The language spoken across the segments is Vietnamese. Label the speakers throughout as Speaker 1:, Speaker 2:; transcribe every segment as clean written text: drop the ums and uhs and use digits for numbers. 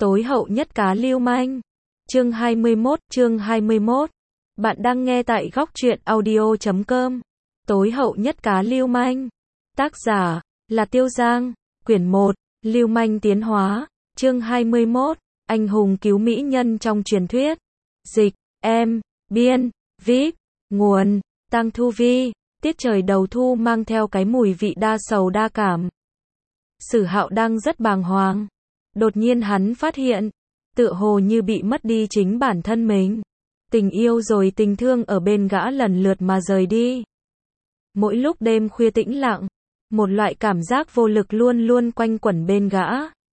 Speaker 1: Tối hậu nhất cá lưu manh. Chương 21. Bạn đang nghe tại góc truyện audio.com. Tối hậu nhất cá lưu manh. Tác giả là Tiêu Giang. Quyển 1. Lưu manh tiến hóa. Chương 21. Anh hùng cứu mỹ nhân trong truyền thuyết. Dịch, em, biên, viết, nguồn, Tăng Thu Vi. Tiết trời đầu thu mang theo cái mùi vị đa sầu đa cảm. Sử Hạo đang rất bàng hoàng. Đột nhiên hắn phát hiện, tựa hồ như bị mất đi chính bản thân mình. Tình yêu rồi tình thương ở bên gã lần lượt mà rời đi. Mỗi lúc đêm khuya tĩnh lặng, một loại cảm giác vô lực luôn luôn quanh quẩn bên gã.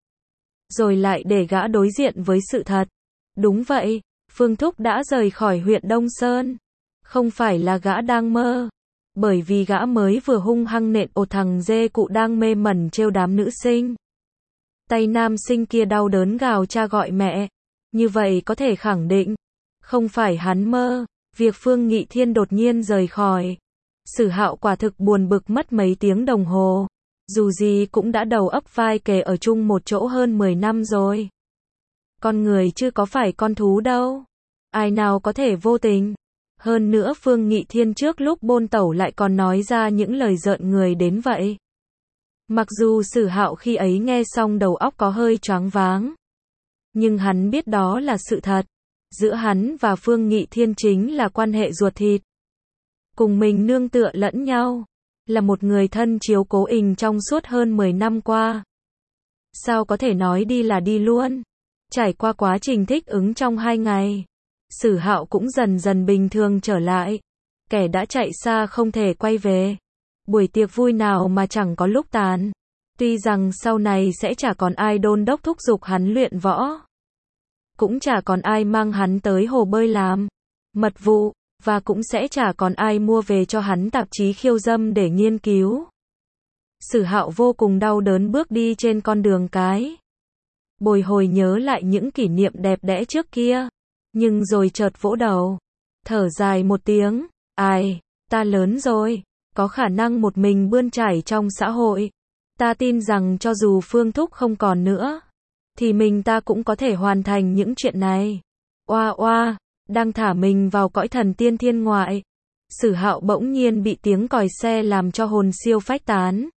Speaker 1: Rồi lại để gã đối diện với sự thật. Đúng vậy, Phương Thúc đã rời khỏi huyện Đông Sơn. Không phải là gã đang mơ. Bởi vì gã mới vừa hung hăng nện ột thằng dê cụ đang mê mẩn trêu đám nữ sinh. Tay nam sinh kia đau đớn gào cha gọi mẹ. Như vậy có thể khẳng định, không phải hắn mơ, việc Phương Nghị Thiên đột nhiên rời khỏi. Sử Hạo quả thực buồn bực mất mấy tiếng đồng hồ. Dù gì cũng đã đầu ấp vai kề ở chung một chỗ hơn 10 năm rồi. Con người chứ có phải con thú đâu. Ai nào có thể vô tình. Hơn nữa Phương Nghị Thiên trước lúc bôn tẩu lại còn nói ra những lời rợn người đến vậy. Mặc dù Sử Hạo khi ấy nghe xong đầu óc có hơi choáng váng. Nhưng hắn biết đó là sự thật. Giữa hắn và Phương Nghị Thiên chính là quan hệ ruột thịt. Cùng mình nương tựa lẫn nhau. Là một người thân chiếu cố ình trong suốt hơn 10 năm qua. Sao có thể nói đi là đi luôn. Trải qua quá trình thích ứng trong 2 ngày. Sử Hạo cũng dần dần bình thường trở lại. Kẻ đã chạy xa không thể quay về. Buổi tiệc vui nào mà chẳng có lúc tàn. Tuy rằng sau này sẽ chả còn ai đôn đốc thúc giục hắn luyện võ. Cũng chả còn ai mang hắn tới hồ bơi làm mật vụ. Và cũng sẽ chả còn ai mua về cho hắn tạp chí khiêu dâm để nghiên cứu. Sử Hạo vô cùng đau đớn bước đi trên con đường cái. Bồi hồi nhớ lại những kỷ niệm đẹp đẽ trước kia. Nhưng rồi chợt vỗ đầu. Thở dài một tiếng. Ai, ta lớn rồi. Có khả năng một mình bươn chải trong xã hội. Ta tin rằng cho dù Phương Thúc không còn nữa. Thì mình ta cũng có thể hoàn thành những chuyện này. Oa oa. Đang thả mình vào cõi thần tiên thiên ngoại. Sử Hạo bỗng nhiên bị tiếng còi xe làm cho hồn siêu phách tán.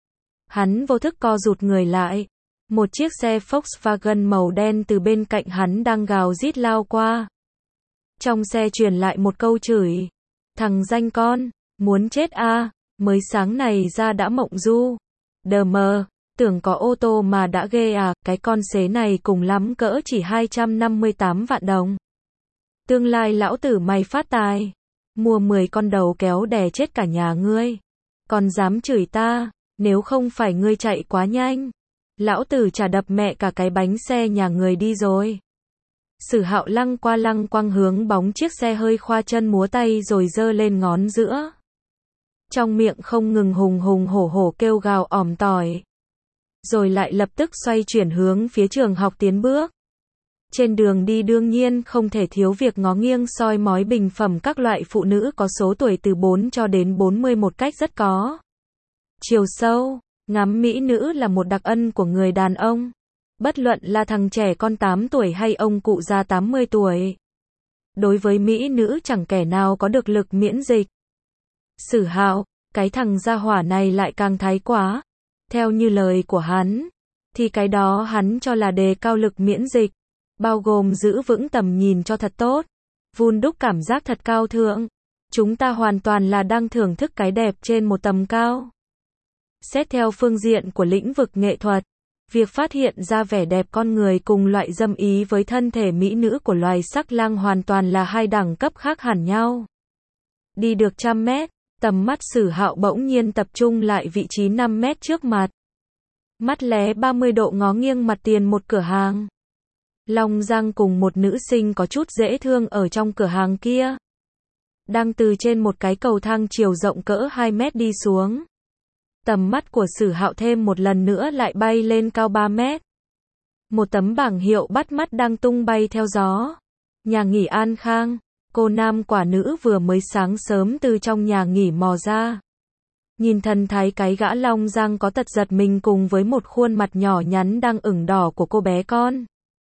Speaker 1: Hắn vô thức co rụt người lại. Một chiếc xe Volkswagen màu đen từ bên cạnh hắn đang gào rít lao qua. Trong xe truyền lại một câu chửi. Thằng danh con, muốn chết à, mới sáng này ra đã mộng du. Đờ mờ, tưởng có ô tô mà đã ghê à, cái con xế này cùng lắm cỡ chỉ 258 vạn đồng. Tương lai lão tử mày phát tài. Mua 10 con đầu kéo đè chết cả nhà ngươi. Còn dám chửi ta, nếu không phải ngươi chạy quá nhanh. Lão tử chả đập mẹ cả cái bánh xe nhà người đi rồi. Sử Hạo lăng qua lăng quăng hướng bóng chiếc xe hơi khoa chân múa tay rồi giơ lên ngón giữa. Trong miệng không ngừng hùng hùng hổ hổ kêu gào ỏm tỏi. Rồi lại lập tức xoay chuyển hướng phía trường học tiến bước. Trên đường đi đương nhiên không thể thiếu việc ngó nghiêng soi mói bình phẩm các loại phụ nữ có số tuổi từ 4 cho đến 40 một cách rất có chiều sâu. Ngắm mỹ nữ là một đặc ân của người đàn ông. Bất luận là thằng trẻ con 8 tuổi hay ông cụ già 80 tuổi. Đối với mỹ nữ chẳng kẻ nào có được lực miễn dịch. Sử Hạo, cái thằng gia hỏa này lại càng thái quá. Theo như lời của hắn, thì cái đó hắn cho là đề cao lực miễn dịch. Bao gồm giữ vững tầm nhìn cho thật tốt. Vun đúc cảm giác thật cao thượng. Chúng ta hoàn toàn là đang thưởng thức cái đẹp trên một tầm cao. Xét theo phương diện của lĩnh vực nghệ thuật, việc phát hiện ra vẻ đẹp con người cùng loại dâm ý với thân thể mỹ nữ của loài sắc lang hoàn toàn là hai đẳng cấp khác hẳn nhau. Đi được 100 mét, tầm mắt Sử Hạo bỗng nhiên tập trung lại vị trí 5 mét trước mặt. Mắt lé 30 độ ngó nghiêng mặt tiền một cửa hàng. Long Giang cùng một nữ sinh có chút dễ thương ở trong cửa hàng kia. Đang từ trên một cái cầu thang chiều rộng cỡ 2 mét đi xuống. Tầm mắt của Sử Hạo thêm một lần nữa lại bay lên cao 3 mét. Một tấm bảng hiệu bắt mắt đang tung bay theo gió. Nhà nghỉ An Khang. Cô nam quả nữ vừa mới sáng sớm từ trong nhà nghỉ mò ra. Nhìn thần thái cái gã Long Giang có tật giật mình cùng với một khuôn mặt nhỏ nhắn đang ửng đỏ của cô bé con.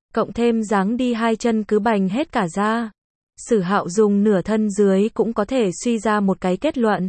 Speaker 1: cộng thêm dáng đi hai chân cứ bành hết cả ra. Sử Hạo dùng nửa thân dưới cũng có thể suy ra một cái kết luận.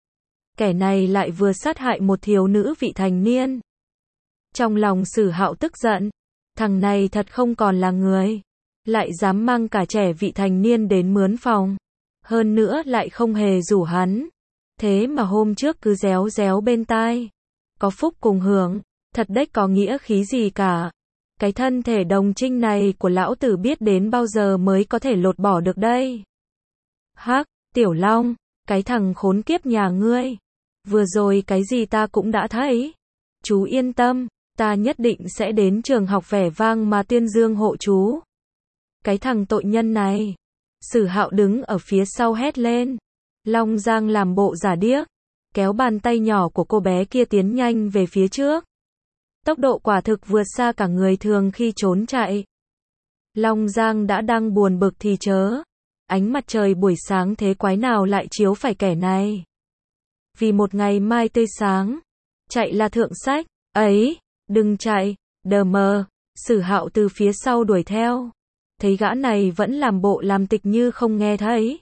Speaker 1: Kẻ này lại vừa sát hại một thiếu nữ vị thành niên. Trong lòng Sử Hạo tức giận, thằng này thật không còn là người, lại dám mang cả trẻ vị thành niên đến mướn phòng, hơn nữa lại không hề rủ hắn. Thế mà hôm trước cứ réo réo bên tai, có phúc cùng hưởng, thật đếch có nghĩa khí gì cả. Cái thân thể đồng trinh này của lão tử biết đến bao giờ mới có thể lột bỏ được đây. Hắc, Tiểu Long, cái thằng khốn kiếp nhà ngươi, vừa rồi cái gì ta cũng đã thấy. Chú yên tâm, ta nhất định sẽ đến trường học vẻ vang mà tuyên dương hộ chú. Cái thằng tội nhân này. Sử Hạo đứng ở phía sau hét lên. Long Giang làm bộ giả điếc, kéo bàn tay nhỏ của cô bé kia tiến nhanh về phía trước. Tốc độ quả thực vượt xa cả người thường khi trốn chạy. Long Giang đã đang buồn bực thì chớ. Ánh mặt trời buổi sáng thế quái nào lại chiếu phải kẻ này. Vì một ngày mai tươi sáng, chạy là thượng sách. Ấy, đừng chạy, đờ mờ. Sử Hạo từ phía sau đuổi theo. Thấy gã này vẫn làm bộ làm tịch như không nghe thấy.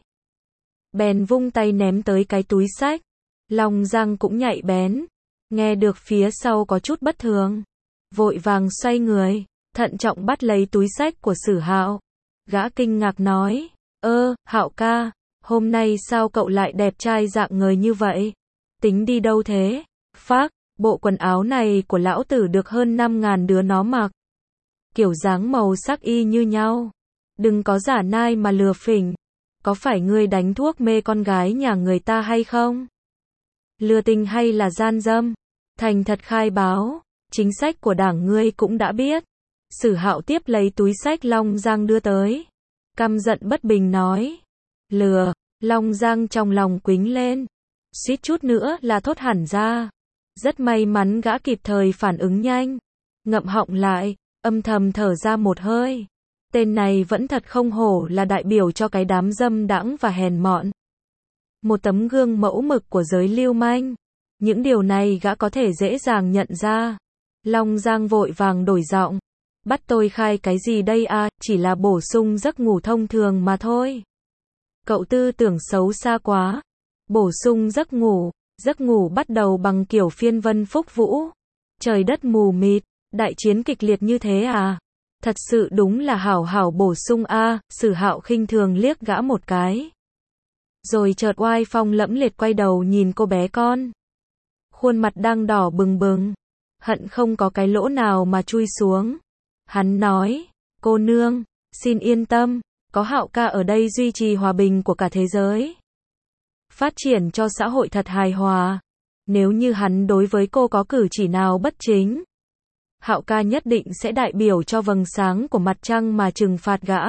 Speaker 1: Bèn vung tay ném tới cái túi xách. Long Giang cũng nhạy bén. Nghe được phía sau có chút bất thường. Vội vàng xoay người, thận trọng bắt lấy túi xách của Sử Hạo. Gã kinh ngạc nói. Hạo ca, hôm nay sao cậu lại đẹp trai dạng người như vậy? Tính đi đâu thế? Phác, bộ quần áo này của lão tử được hơn 5.000 đứa nó mặc. Kiểu dáng màu sắc y như nhau. Đừng có giả nai mà lừa phỉnh. Có phải ngươi đánh thuốc mê con gái nhà người ta hay không? Lừa tình hay là gian dâm? Thành thật khai báo, chính sách của đảng ngươi cũng đã biết. Sử Hạo tiếp lấy túi xách Long Giang đưa tới. Căm giận bất bình nói. Lừa, Long Giang trong lòng quính lên. Suýt chút nữa là thốt hẳn ra. Rất may mắn gã kịp thời phản ứng nhanh. Ngậm họng lại, âm thầm thở ra một hơi. Tên này vẫn thật không hổ là đại biểu cho cái đám dâm đãng và hèn mọn. Một tấm gương mẫu mực của giới lưu manh. Những điều này gã có thể dễ dàng nhận ra. Long Giang vội vàng đổi giọng. Bắt tôi khai cái gì đây à, chỉ là bổ sung giấc ngủ thông thường mà thôi. Cậu tư tưởng xấu xa quá. Bổ sung giấc ngủ bắt đầu bằng kiểu phiên vân phúc vũ. Trời đất mù mịt, đại chiến kịch liệt như thế à? Thật sự đúng là hảo hảo bổ sung a. Sử Hạo khinh thường liếc gã một cái. Rồi chợt oai phong lẫm liệt quay đầu nhìn cô bé con. Khuôn mặt đang đỏ bừng bừng. Hận không có cái lỗ nào mà chui xuống. Hắn nói, cô nương, xin yên tâm, có Hạo ca ở đây duy trì hòa bình của cả thế giới. Phát triển cho xã hội thật hài hòa. Nếu như hắn đối với cô có cử chỉ nào bất chính, Hạo ca nhất định sẽ đại biểu cho vầng sáng của mặt trăng mà trừng phạt gã.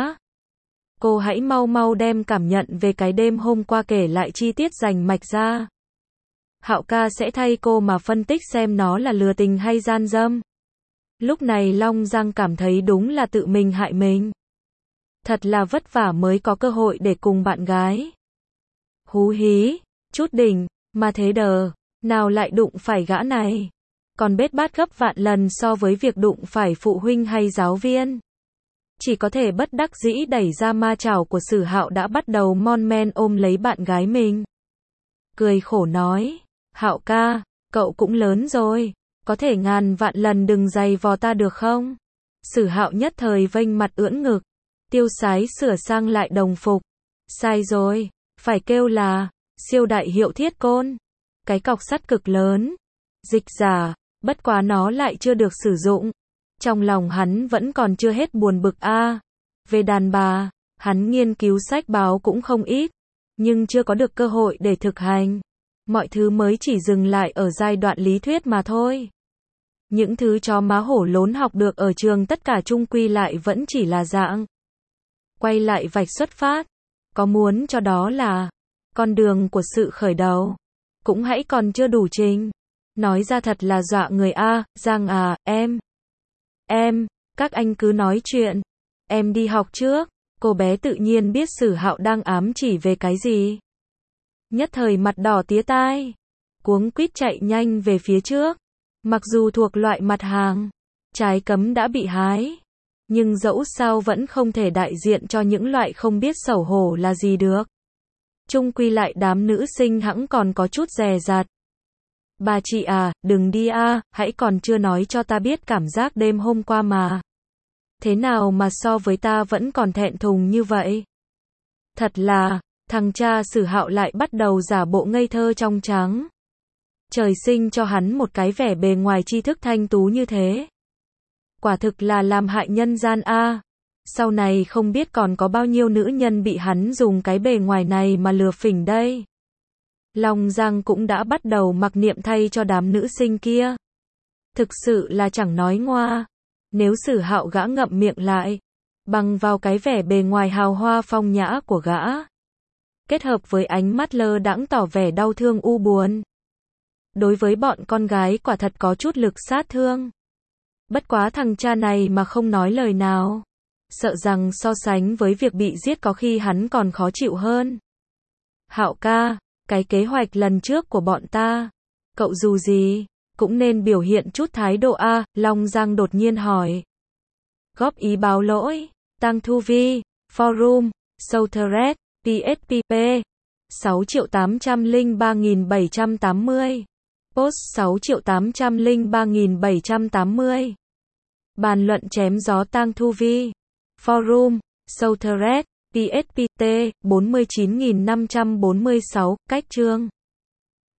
Speaker 1: Cô hãy mau mau đem cảm nhận về cái đêm hôm qua kể lại chi tiết rành mạch ra. Hạo ca sẽ thay cô mà phân tích xem nó là lừa tình hay gian dâm. Lúc này Long Giang cảm thấy đúng là tự mình hại mình. Thật là vất vả mới có cơ hội để cùng bạn gái. Hú hí, chút đỉnh, mà thế đờ, nào lại đụng phải gã này. Còn bết bát gấp vạn lần so với việc đụng phải phụ huynh hay giáo viên. Chỉ có thể bất đắc dĩ đẩy ra ma chảo của Sử Hạo đã bắt đầu mon men ôm lấy bạn gái mình. Cười khổ nói, Hạo ca, cậu cũng lớn rồi, có thể ngàn vạn lần đừng giày vò ta được không? Sử Hạo nhất thời vênh mặt ưỡn ngực, tiêu sái sửa sang lại đồng phục. Sai rồi, phải kêu là siêu đại hiệu thiết côn. Cái cọc sắt cực lớn, dịch giả, bất quá nó lại chưa được sử dụng. Trong lòng hắn vẫn còn chưa hết buồn bực a. Về đàn bà, hắn nghiên cứu sách báo cũng không ít, nhưng chưa có được cơ hội để thực hành. Mọi thứ mới chỉ dừng lại ở giai đoạn lý thuyết mà thôi. Những thứ chó má hổ lốn học được ở trường tất cả chung quy lại vẫn chỉ là dạng. Quay lại vạch xuất phát. Có muốn cho đó là con đường của sự khởi đầu. Cũng hãy còn chưa đủ trình. Nói ra thật là dọa người a. Giang à, em, các anh cứ nói chuyện. Em đi học trước. Cô bé tự nhiên biết Sử Hạo đang ám chỉ về cái gì. Nhất thời mặt đỏ tía tai. Cuống quýt chạy nhanh về phía trước. Mặc dù thuộc loại mặt hàng trái cấm đã bị hái, Nhưng dẫu sao vẫn không thể đại diện cho những loại không biết xấu hổ là gì được. Chung quy lại đám nữ sinh hẵng còn có chút dè dặt. Bà chị à, đừng đi a, hãy còn chưa nói cho ta biết cảm giác đêm hôm qua mà. Thế nào mà so với ta vẫn còn thẹn thùng như vậy? Thật là, thằng cha Sử Hạo lại bắt đầu giả bộ ngây thơ trong trắng. Trời sinh cho hắn một cái vẻ bề ngoài tri thức thanh tú như thế. Quả thực là làm hại nhân gian a. Sau này không biết còn có bao nhiêu nữ nhân bị hắn dùng cái bề ngoài này mà lừa phỉnh đây. Long Giang cũng đã bắt đầu mặc niệm thay cho đám nữ sinh kia. Thực sự là chẳng nói ngoa. Nếu Sử Hạo gã ngậm miệng lại, bằng vào cái vẻ bề ngoài hào hoa phong nhã của gã, kết hợp với ánh mắt lơ đãng tỏ vẻ đau thương u buồn, đối với bọn con gái quả thật có chút lực sát thương. Bất quá thằng cha này mà không nói lời nào, sợ rằng so sánh với việc bị giết có khi hắn còn khó chịu hơn. Hạo ca, cái kế hoạch lần trước của bọn ta, cậu dù gì cũng nên biểu hiện chút thái độ a. Long Giang đột nhiên hỏi. Góp ý báo lỗi. Tăng Thu Vi, Forum, Southred, PSPP, 6.803.780. Post 6.803.780. Bàn luận chém gió Tăng Thu Vi, Forum, Southred, PSPT, 49.546. Cách chương.